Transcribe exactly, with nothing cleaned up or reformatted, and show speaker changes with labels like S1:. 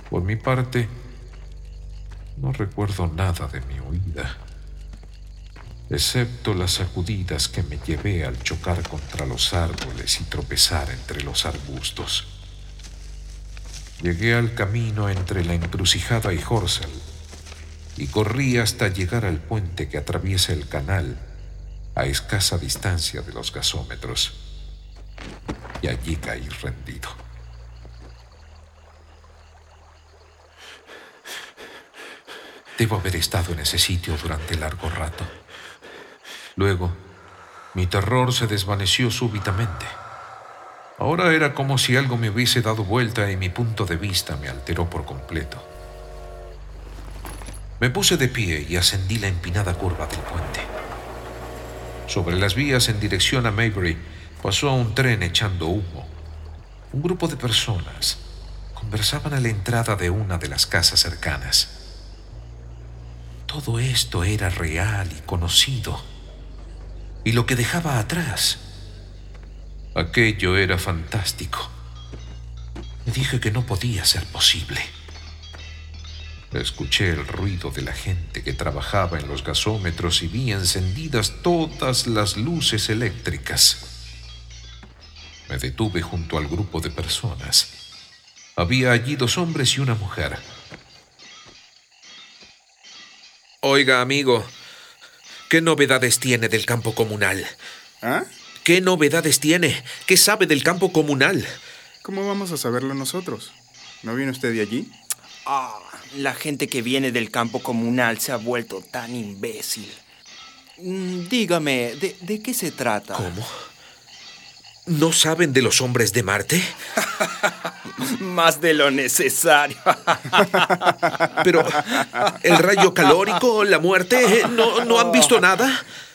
S1: Por mi parte, no recuerdo nada de mi huida, excepto las sacudidas que me llevé al chocar contra los árboles y tropezar entre los arbustos. Llegué al camino entre la encrucijada y Horsell y corrí hasta llegar al puente que atraviesa el canal a escasa distancia de los gasómetros, y allí caí rendido. Debo haber estado en ese sitio durante largo rato. Luego, mi terror se desvaneció súbitamente. Ahora era como si algo me hubiese dado vuelta y mi punto de vista me alteró por completo. Me puse de pie y ascendí la empinada curva del puente. Sobre las vías en dirección a Maybury pasó un tren echando humo. Un grupo de personas conversaban a la entrada de una de las casas cercanas. Todo esto era real y conocido. Y lo que dejaba atrás, aquello era fantástico. Me dije que no podía ser posible. Escuché el ruido de la gente que trabajaba en los gasómetros y vi encendidas todas las luces eléctricas. Me detuve junto al grupo de personas. Había allí dos hombres y una mujer.
S2: Oiga, amigo, ¿qué novedades tiene del campo comunal?
S3: ¿Ah?
S2: ¿Qué novedades tiene? ¿Qué sabe del campo comunal?
S3: ¿Cómo vamos a saberlo nosotros? ¿No viene usted de allí?
S4: Ah, la gente que viene del campo comunal se ha vuelto tan imbécil. Mm, dígame, ¿de, ¿de qué se trata?
S2: ¿Cómo? ¿No saben de los hombres de Marte?
S4: Más de lo necesario.
S2: Pero, ¿el rayo calórico, la muerte, no, no han visto nada?